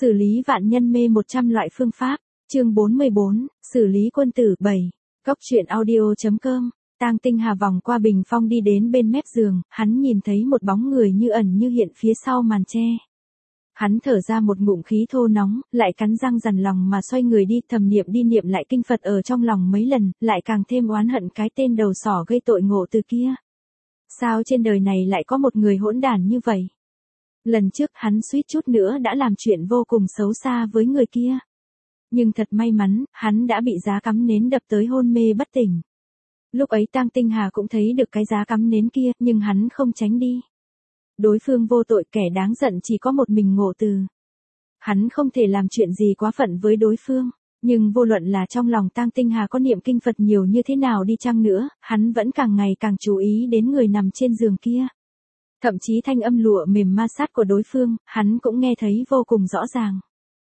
Xử lý vạn nhân mê 100 loại phương pháp. Chương 44, xử lý quân tử 7. Cốc truyện audio.com. Tang Tinh Hà vòng qua bình phong đi đến bên mép giường, hắn nhìn thấy một bóng người như ẩn như hiện phía sau màn che. Hắn thở ra một ngụm khí thô nóng, lại cắn răng dằn lòng mà xoay người đi, thầm niệm đi niệm lại kinh Phật ở trong lòng mấy lần, lại càng thêm oán hận cái tên đầu sỏ gây tội ngộ từ kia. Sao trên đời này lại có một người hỗn đản như vậy? Lần trước hắn suýt chút nữa đã làm chuyện vô cùng xấu xa với người kia. Nhưng thật may mắn, hắn đã bị giá cắm nến đập tới hôn mê bất tỉnh. Lúc ấy Tang Tinh Hà cũng thấy được cái giá cắm nến kia, nhưng hắn không tránh đi. Đối phương vô tội, kẻ đáng giận chỉ có một mình Ngộ Từ. Hắn không thể làm chuyện gì quá phận với đối phương, nhưng vô luận là trong lòng Tang Tinh Hà có niệm kinh Phật nhiều như thế nào đi chăng nữa, hắn vẫn càng ngày càng chú ý đến người nằm trên giường kia. Thậm chí thanh âm lụa mềm ma sát của đối phương, hắn cũng nghe thấy vô cùng rõ ràng.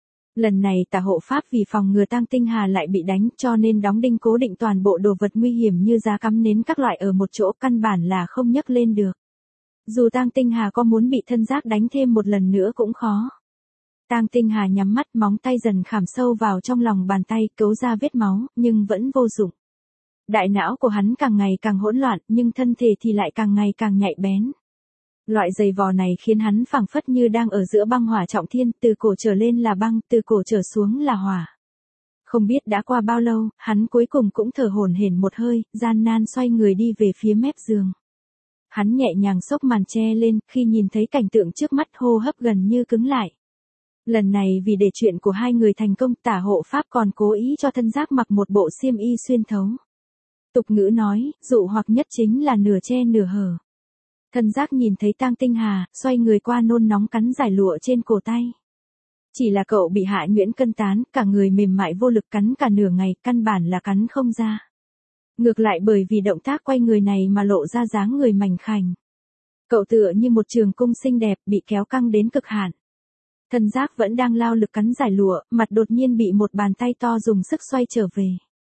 Lần này Tả hộ pháp vì phòng ngừa Tang Tinh Hà lại bị đánh, cho nên đóng đinh cố định toàn bộ đồ vật nguy hiểm như giá cắm nến các loại ở một chỗ, căn bản là không nhấc lên được. Dù Tang Tinh Hà có muốn bị thân giác đánh thêm một lần nữa cũng khó. Tang Tinh Hà nhắm mắt, móng tay dần khảm sâu vào trong lòng bàn tay, cấu ra vết máu, nhưng vẫn vô dụng. Đại não của hắn càng ngày càng hỗn loạn, nhưng thân thể thì lại càng ngày càng nhạy bén. Loại giày vò này khiến hắn phảng phất như đang ở giữa băng hỏa trọng thiên, từ cổ trở lên là băng, từ cổ trở xuống là hỏa. Không biết đã qua bao lâu, hắn cuối cùng cũng thở hổn hển một hơi, gian nan xoay người đi về phía mép giường. Hắn nhẹ nhàng xốc màn che lên, khi nhìn thấy cảnh tượng trước mắt hô hấp gần như cứng lại. Lần này vì để chuyện của hai người thành công, Tả hộ pháp còn cố ý cho thân giác mặc một bộ xiêm y xuyên thấu. Tục ngữ nói, dụ hoặc nhất chính là nửa che nửa hở. Thân giác nhìn thấy Tang Tinh Hà, xoay người qua nôn nóng cắn giải lụa trên cổ tay. Chỉ là cậu bị hạ nhuyễn cân tán, cả người mềm mại vô lực cắn cả nửa ngày, căn bản là cắn không ra. Ngược lại bởi vì động tác quay người này mà lộ ra dáng người mảnh khảnh. Cậu tựa như một trường cung xinh đẹp bị kéo căng đến cực hạn. Thân giác vẫn đang lao lực cắn giải lụa, mặt đột nhiên bị một bàn tay to dùng sức xoay trở về.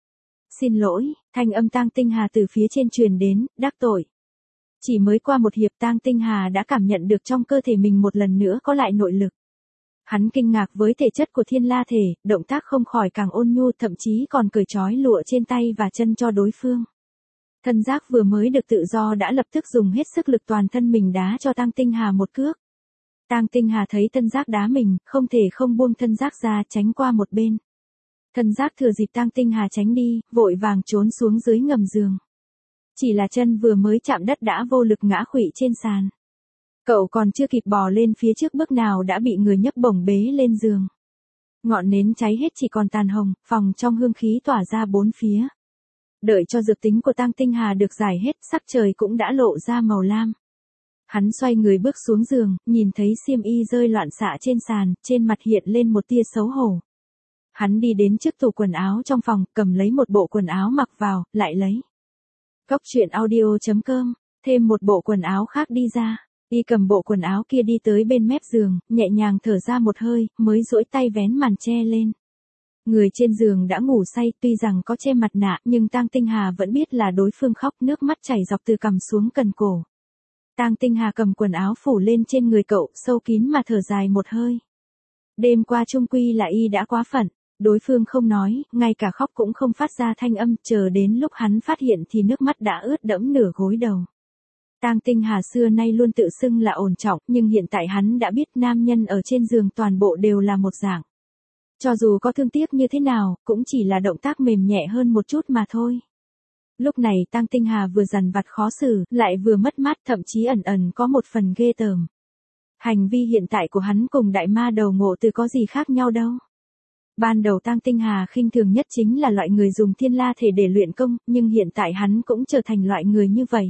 Xin lỗi, thanh âm Tang Tinh Hà từ phía trên truyền đến, đắc tội. Chỉ mới qua một hiệp Tang Tinh Hà đã cảm nhận được trong cơ thể mình một lần nữa có lại nội lực. Hắn kinh ngạc với thể chất của Thiên La thể, động tác không khỏi càng ôn nhu, thậm chí còn cởi trói lụa trên tay và chân cho đối phương. Thân giác vừa mới được tự do đã lập tức dùng hết sức lực toàn thân mình đá cho Tang Tinh Hà một cước. Tang Tinh Hà thấy thân giác đá mình, không thể không buông thân giác ra, tránh qua một bên. Thân giác thừa dịp Tang Tinh Hà tránh đi, vội vàng trốn xuống dưới ngầm giường. Chỉ là chân vừa mới chạm đất đã vô lực ngã khuỵu trên sàn. Cậu còn chưa kịp bò lên phía trước bước nào đã bị người nhấc bổng bế lên giường. Ngọn nến cháy hết chỉ còn tàn hồng, phòng trong hương khí tỏa ra bốn phía. Đợi cho dược tính của Tang Tinh Hà được giải hết, sắc trời cũng đã lộ ra màu lam. Hắn xoay người bước xuống giường, nhìn thấy xiêm y rơi loạn xạ trên sàn, trên mặt hiện lên một tia xấu hổ. Hắn đi đến trước tủ quần áo trong phòng, cầm lấy một bộ quần áo mặc vào, lại lấy. Cốc truyện audio.com, thêm một bộ quần áo khác đi ra. Y cầm bộ quần áo kia đi tới bên mép giường, nhẹ nhàng thở ra một hơi, mới duỗi tay vén màn che lên. Người trên giường đã ngủ say, tuy rằng có che mặt nạ, nhưng Tang Tinh Hà vẫn biết là đối phương khóc, nước mắt chảy dọc từ cằm xuống cần cổ. Tang Tinh Hà cầm quần áo phủ lên trên người cậu, sâu kín mà thở dài một hơi. Đêm qua chung quy là y đã quá phận. Đối phương không nói, ngay cả khóc cũng không phát ra thanh âm, chờ đến lúc hắn phát hiện thì nước mắt đã ướt đẫm nửa gối đầu. Tang Tinh Hà xưa nay luôn tự xưng là ổn trọng, nhưng hiện tại hắn đã biết nam nhân ở trên giường toàn bộ đều là một dạng. Cho dù có thương tiếc như thế nào, cũng chỉ là động tác mềm nhẹ hơn một chút mà thôi. Lúc này Tang Tinh Hà vừa dằn vặt khó xử, lại vừa mất mát, thậm chí ẩn ẩn có một phần ghê tởm. Hành vi hiện tại của hắn cùng đại ma đầu Ngộ Từ có gì khác nhau đâu. Ban đầu Tang Tinh Hà khinh thường nhất chính là loại người dùng Thiên La thể để luyện công, nhưng hiện tại hắn cũng trở thành loại người như vậy.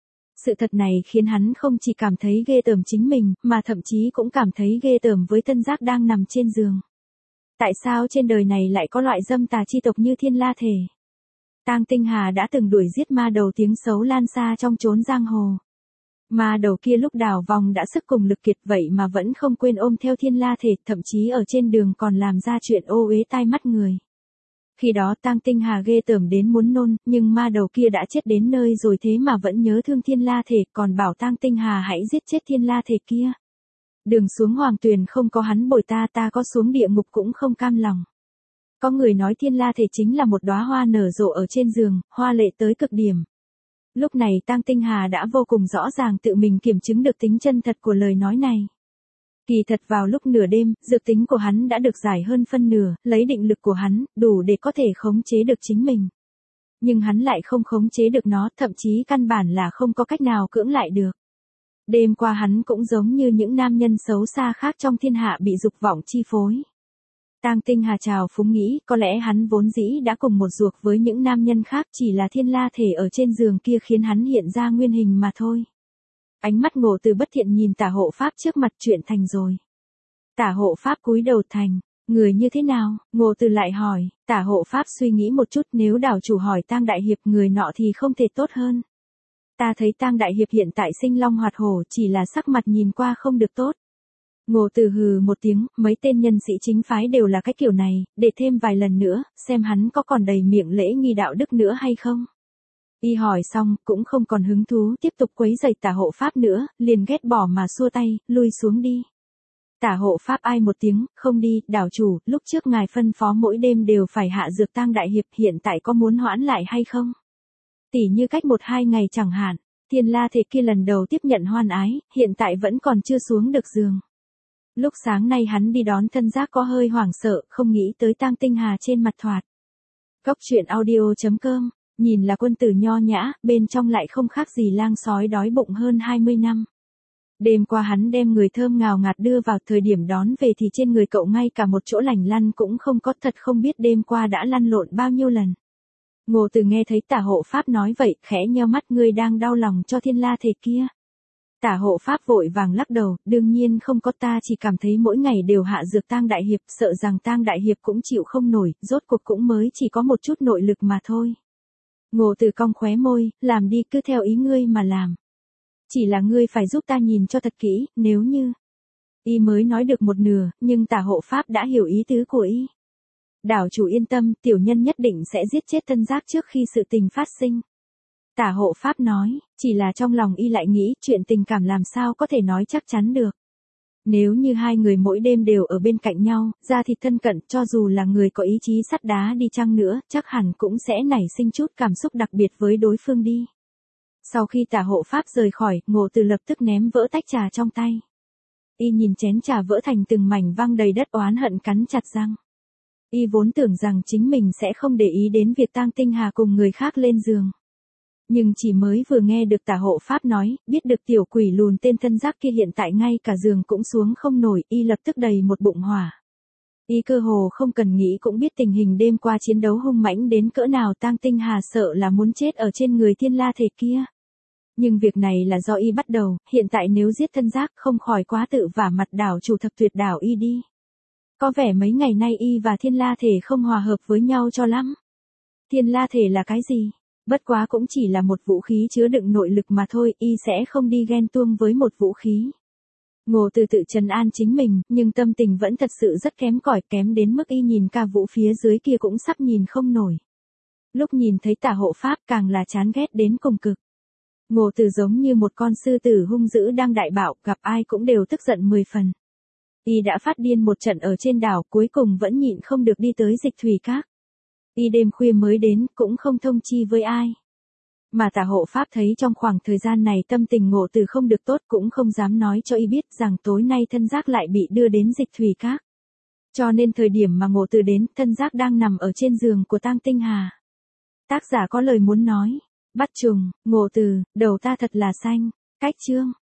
Sự thật này khiến hắn không chỉ cảm thấy ghê tởm chính mình, mà thậm chí cũng cảm thấy ghê tởm với thân giác đang nằm trên giường. Tại sao trên đời này lại có loại dâm tà chi tộc như Thiên La thể? Tang Tinh Hà đã từng đuổi giết ma đầu tiếng xấu lan xa trong chốn giang hồ. Ma đầu kia lúc đảo vòng đã sức cùng lực kiệt, vậy mà vẫn không quên ôm theo Thiên La thể, thậm chí ở trên đường còn làm ra chuyện ô uế tai mắt người. Khi đó Tang Tinh Hà ghê tởm đến muốn nôn, nhưng ma đầu kia đã chết đến nơi rồi thế mà vẫn nhớ thương Thiên La thể, còn bảo Tang Tinh Hà hãy giết chết Thiên La thể kia. Đường xuống hoàng tuyền không có hắn bồi ta, ta có xuống địa ngục cũng không cam lòng. Có người nói thiên la thể chính là một đóa hoa nở rộ ở trên giường, hoa lệ tới cực điểm. Lúc này Tang Tinh Hà đã vô cùng rõ ràng tự mình kiểm chứng được tính chân thật của lời nói này. Kỳ thật vào lúc nửa đêm, dược tính của hắn đã được giải hơn phân nửa, lấy định lực của hắn, đủ để có thể khống chế được chính mình. Nhưng hắn lại không khống chế được nó, thậm chí căn bản là không có cách nào cưỡng lại được. Đêm qua hắn cũng giống như những nam nhân xấu xa khác trong thiên hạ bị dục vọng chi phối. Tang Tinh Hà trào phúng nghĩ, có lẽ hắn vốn dĩ đã cùng một ruột với những nam nhân khác, chỉ là thiên la thể ở trên giường kia khiến hắn hiện ra nguyên hình mà thôi. Ánh mắt Ngộ Từ bất thiện nhìn Tả Hộ Pháp trước mặt, chuyện thành rồi. Tả Hộ Pháp cúi đầu thành, người như thế nào? Ngộ Từ lại hỏi. Tả Hộ Pháp suy nghĩ một chút, nếu đảo chủ hỏi Tang đại hiệp người nọ thì không thể tốt hơn. Ta thấy Tang đại hiệp hiện tại sinh long hoạt hổ, chỉ là sắc mặt nhìn qua không được tốt. Ngộ Từ hừ một tiếng, mấy tên nhân sĩ chính phái đều là cái kiểu này, để thêm vài lần nữa, xem hắn có còn đầy miệng lễ nghi đạo đức nữa hay không. Y hỏi xong, cũng không còn hứng thú tiếp tục quấy rầy Tả Hộ Pháp nữa, liền ghét bỏ mà xua tay, lui xuống đi. Tả Hộ Pháp ai một tiếng, không đi, đảo chủ, lúc trước ngài phân phó mỗi đêm đều phải hạ dược Tang đại hiệp, hiện tại có muốn hoãn lại hay không? Tỉ như cách 1-2 ngày chẳng hạn, thiên la thể kia lần đầu tiếp nhận hoan ái, hiện tại vẫn còn chưa xuống được giường. Lúc sáng nay hắn đi đón thân giác có hơi hoảng sợ, không nghĩ tới Tang Tinh Hà trên mặt thoạt. Cốc truyện audio.com, nhìn là quân tử nho nhã, bên trong lại không khác gì lang sói đói bụng hơn 20 năm. Đêm qua hắn đem người thơm ngào ngạt đưa vào, thời điểm đón về thì trên người cậu ngay cả một chỗ lành lăn cũng không có, thật không biết đêm qua đã lăn lộn bao nhiêu lần. Ngộ Từ nghe thấy Tả Hộ Pháp nói vậy, khẽ nheo mắt, ngươi đang đau lòng cho thiên la thể kia. Tả Hộ Pháp vội vàng lắc đầu, đương nhiên không có, ta chỉ cảm thấy mỗi ngày đều hạ dược Tang đại hiệp, sợ rằng Tang đại hiệp cũng chịu không nổi, rốt cuộc cũng mới chỉ có một chút nội lực mà thôi. Ngộ Từ cong khóe môi, làm đi, cứ theo ý ngươi mà làm. Chỉ là ngươi phải giúp ta nhìn cho thật kỹ, nếu như. Y mới nói được một nửa, nhưng Tả Hộ Pháp đã hiểu ý tứ của y. Đảo chủ yên tâm, tiểu nhân nhất định sẽ giết chết thân giác trước khi sự tình phát sinh. Tả Hộ Pháp nói, chỉ là trong lòng y lại nghĩ, chuyện tình cảm làm sao có thể nói chắc chắn được. Nếu như hai người mỗi đêm đều ở bên cạnh nhau, da thịt thân cận, cho dù là người có ý chí sắt đá đi chăng nữa, chắc hẳn cũng sẽ nảy sinh chút cảm xúc đặc biệt với đối phương đi. Sau khi Tả Hộ Pháp rời khỏi, Ngộ Từ lập tức ném vỡ tách trà trong tay. Y nhìn chén trà vỡ thành từng mảnh văng đầy đất, oán hận cắn chặt răng. Y vốn tưởng rằng chính mình sẽ không để ý đến việc Tang Tinh Hà cùng người khác lên giường. Nhưng chỉ mới vừa nghe được Tả Hộ Pháp nói, biết được tiểu quỷ lùn tên thân giác kia hiện tại ngay cả giường cũng xuống không nổi, y lập tức đầy một bụng hỏa. Y cơ hồ không cần nghĩ cũng biết tình hình đêm qua chiến đấu hung mãnh đến cỡ nào, Tang Tinh Hà sợ là muốn chết ở trên người thiên la thể kia. Nhưng việc này là do y bắt đầu, hiện tại nếu giết thân giác không khỏi quá tự vả mặt, đảo chủ Thập Tuyệt Đảo y đi. Có vẻ mấy ngày nay y và thiên la thể không hòa hợp với nhau cho lắm. Thiên la thể là cái gì? Bất quá cũng chỉ là một vũ khí chứa đựng nội lực mà thôi, y sẽ không đi ghen tuông với một vũ khí. Ngộ Từ tự trấn an chính mình, nhưng tâm tình vẫn thật sự rất kém cỏi, kém đến mức y nhìn ca vũ phía dưới kia cũng sắp nhìn không nổi. Lúc nhìn thấy Tả Hộ Pháp càng là chán ghét đến cùng cực. Ngộ Từ giống như một con sư tử hung dữ đang đại bạo, gặp ai cũng đều tức giận 10 phần. Y đã phát điên một trận ở trên đảo, cuối cùng vẫn nhịn không được đi tới Dịch Thủy Các. Y đêm khuya mới đến, cũng không thông chi với ai. Mà Tả Hộ Pháp thấy trong khoảng thời gian này tâm tình Ngộ Từ không được tốt, cũng không dám nói cho y biết rằng tối nay thân giác lại bị đưa đến Dịch Thủy Các. Cho nên thời điểm mà Ngộ Từ đến, thân giác đang nằm ở trên giường của Tang Tinh Hà. Tác giả có lời muốn nói, bắt trùng, Ngộ Từ, đầu ta thật là xanh, cách chương.